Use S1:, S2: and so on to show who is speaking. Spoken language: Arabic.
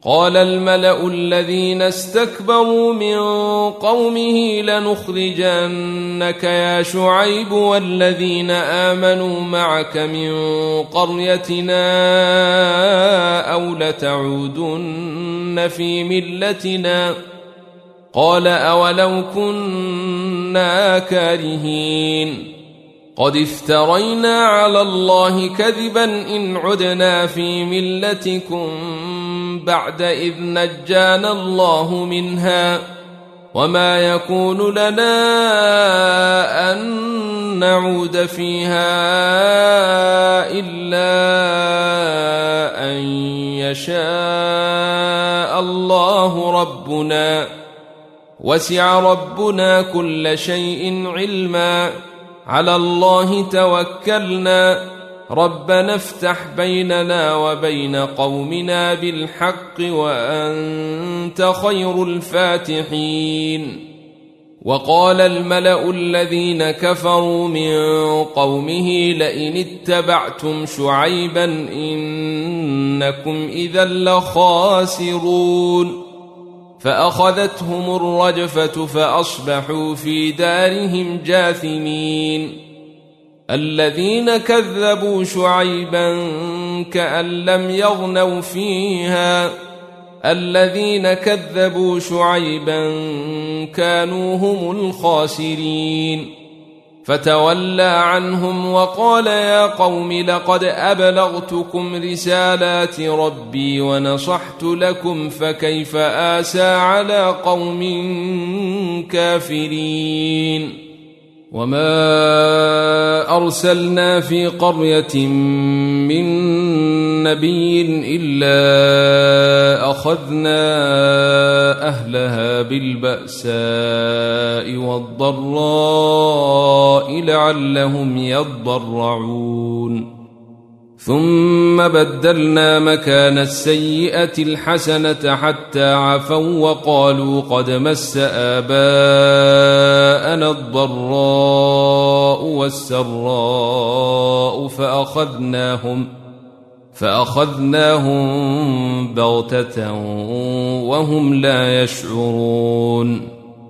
S1: قال الملأ الذين استكبروا من قومه لنخرجنك يا شعيب والذين آمنوا معك من قريتنا أو لتعودن في ملتنا قال أولو كنا كارهين قد افترينا على الله كذبا إن عدنا في ملتكم بعد إذ نجانا الله منها وما يكون لنا أن نعود فيها إلا أن يشاء الله ربنا وسع ربنا كل شيء علما على الله توكلنا ربنا افتح بيننا وبين قومنا بالحق وأنت خير الفاتحين وقال الملأ الذين كفروا من قومه لئن اتبعتم شعيبا إنكم إذا لخاسرون فأخذتهم الرجفة فأصبحوا في دارهم جاثمين الذين كذبوا شعيبا كأن لم يغنوا فيها الذين كذبوا شعيبا كانوا هم الخاسرين فتولى عنهم وقال يا قوم لقد أبلغتكم رسالات ربي ونصحت لكم فكيف آسى على قوم كافرين وما أرسلنا في قرية من نبي إلا أخذنا أهلها بالبأساء والضراء لعلهم يضرعون ثم بدلنا مكان السيئة الحسنة حتى عفوا وقالوا قد مس آباءنا الضراء والسراء فأخذناهم بغتة وهم لا يشعرون